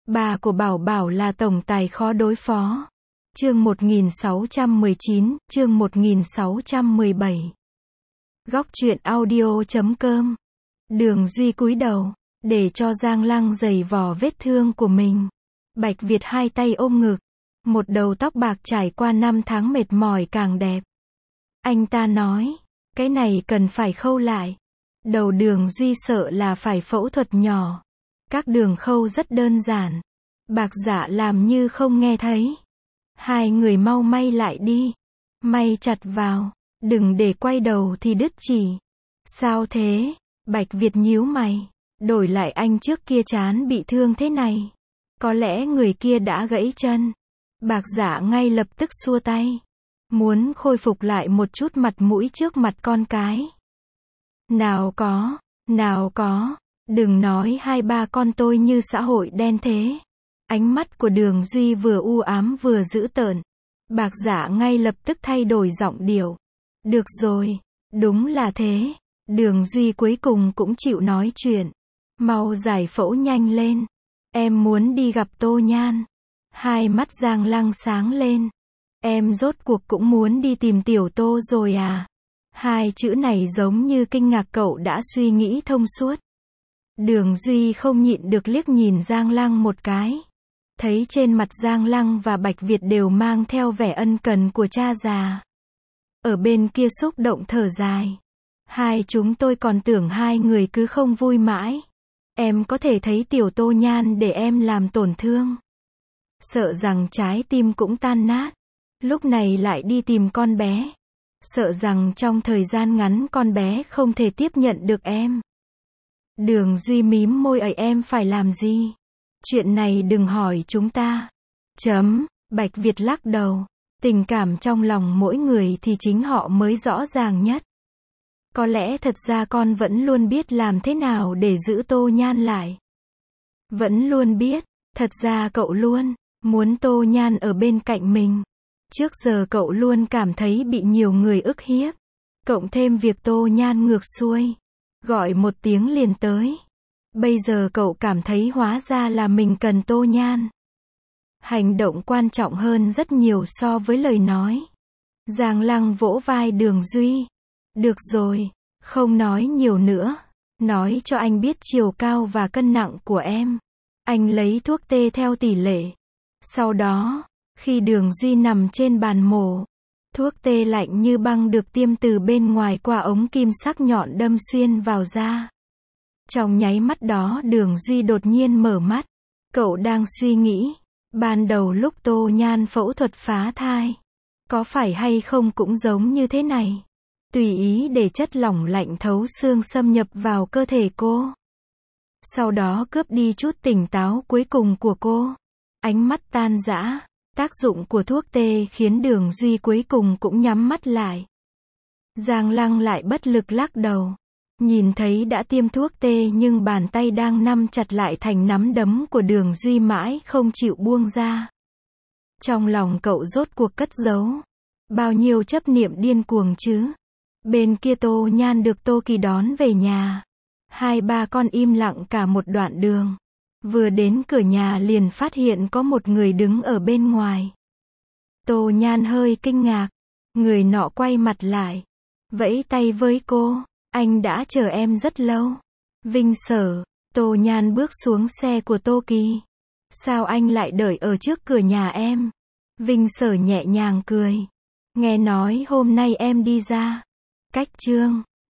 Bà của Bảo Bảo là tổng tài khó đối phó. Chương 1619, chương 1617. Góc truyện audio.com. Đường Duy cúi đầu, để cho Giang Lăng giày vò vết thương của mình. Bạch Việt hai tay ôm ngực, một đầu tóc bạc trải qua 5 tháng mệt mỏi càng đẹp. Anh ta nói, cái này cần phải khâu lại. Đầu Đường Duy sợ là phải phẫu thuật nhỏ. Các đường khâu rất đơn giản. Bạc Dạ làm như không nghe thấy. Hai người mau may lại đi. May chặt vào, đừng để quay đầu thì đứt chỉ. Sao thế? Bạch Việt nhíu mày. Đổi lại anh trước kia trán bị thương thế này. Có lẽ người kia đã gãy chân. Bạc Dạ ngay lập tức xua tay. Muốn khôi phục lại một chút mặt mũi trước mặt con cái. Nào có, đừng nói hai ba con tôi như xã hội đen thế. Ánh mắt của Đường Duy vừa u ám vừa dữ tợn. Bạc Dạ ngay lập tức thay đổi giọng điệu. Được rồi, đúng là thế. Đường Duy cuối cùng cũng chịu nói chuyện. Mau giải phẫu nhanh lên. Em muốn đi gặp Tô Nhan. Hai mắt Giang Lăng sáng lên. Em rốt cuộc cũng muốn đi tìm tiểu Tô rồi à? Hai chữ này giống như kinh ngạc cậu đã suy nghĩ thông suốt. Đường Duy không nhịn được liếc nhìn Giang Lăng một cái. Thấy trên mặt Giang Lăng và Bạch Việt đều mang theo vẻ ân cần của cha già. Ở bên kia xúc động thở dài. Hai chúng tôi còn tưởng hai người cứ không vui mãi. Em có thể thấy tiểu Tô Nhan để em làm tổn thương. Sợ rằng trái tim cũng tan nát. Lúc này lại đi tìm con bé. Sợ rằng trong thời gian ngắn con bé không thể tiếp nhận được em. Đường Duy mím môi ấy, em phải làm gì? Chuyện này đừng hỏi chúng ta. Bạch Việt lắc đầu. Tình cảm trong lòng mỗi người thì chính họ mới rõ ràng nhất. Có lẽ thật ra con vẫn luôn biết làm thế nào để giữ Tô Nhan lại. Vẫn luôn biết. Thật ra cậu luôn muốn Tô Nhan ở bên cạnh mình. Trước giờ cậu luôn cảm thấy bị nhiều người ức hiếp. Cộng thêm việc Tô Nhan ngược xuôi. Gọi một tiếng liền tới. Bây giờ cậu cảm thấy hóa ra là mình cần Tô Nhan. Hành động quan trọng hơn rất nhiều so với lời nói. Giang Lăng vỗ vai Đường Duy. Được rồi, không nói nhiều nữa. Nói cho anh biết chiều cao và cân nặng của em. Anh lấy thuốc tê theo tỷ lệ. Sau đó, khi Đường Duy nằm trên bàn mổ, thuốc tê lạnh như băng được tiêm từ bên ngoài qua ống kim sắc nhọn đâm xuyên vào da. Trong nháy mắt đó Đường Duy đột nhiên mở mắt. Cậu đang suy nghĩ, ban đầu lúc Tô Nhan phẫu thuật phá thai, có phải hay không cũng giống như thế này. Tùy ý để chất lỏng lạnh thấu xương xâm nhập vào cơ thể cô. Sau đó cướp đi chút tỉnh táo cuối cùng của cô. Ánh mắt tan rã. Tác dụng của thuốc tê khiến Đường Duy cuối cùng cũng nhắm mắt lại. Giang Lăng lại bất lực lắc đầu. Nhìn thấy đã tiêm thuốc tê nhưng bàn tay đang nắm chặt lại thành nắm đấm của Đường Duy mãi không chịu buông ra. Trong lòng cậu rốt cuộc cất giấu bao nhiêu chấp niệm điên cuồng chứ. Bên kia Tô Nhan được Tô Kỳ đón về nhà. Hai ba con im lặng cả một đoạn đường. Vừa đến cửa nhà liền phát hiện có một người đứng ở bên ngoài. Tô Nhan hơi kinh ngạc. Người nọ quay mặt lại, vẫy tay với cô. Anh đã chờ em rất lâu. Vinh Sở. Tô Nhan bước xuống xe của Tô Kỳ. Sao anh lại đợi ở trước cửa nhà em? Vinh Sở nhẹ nhàng cười. Nghe nói hôm nay em đi ra. Cách Trương.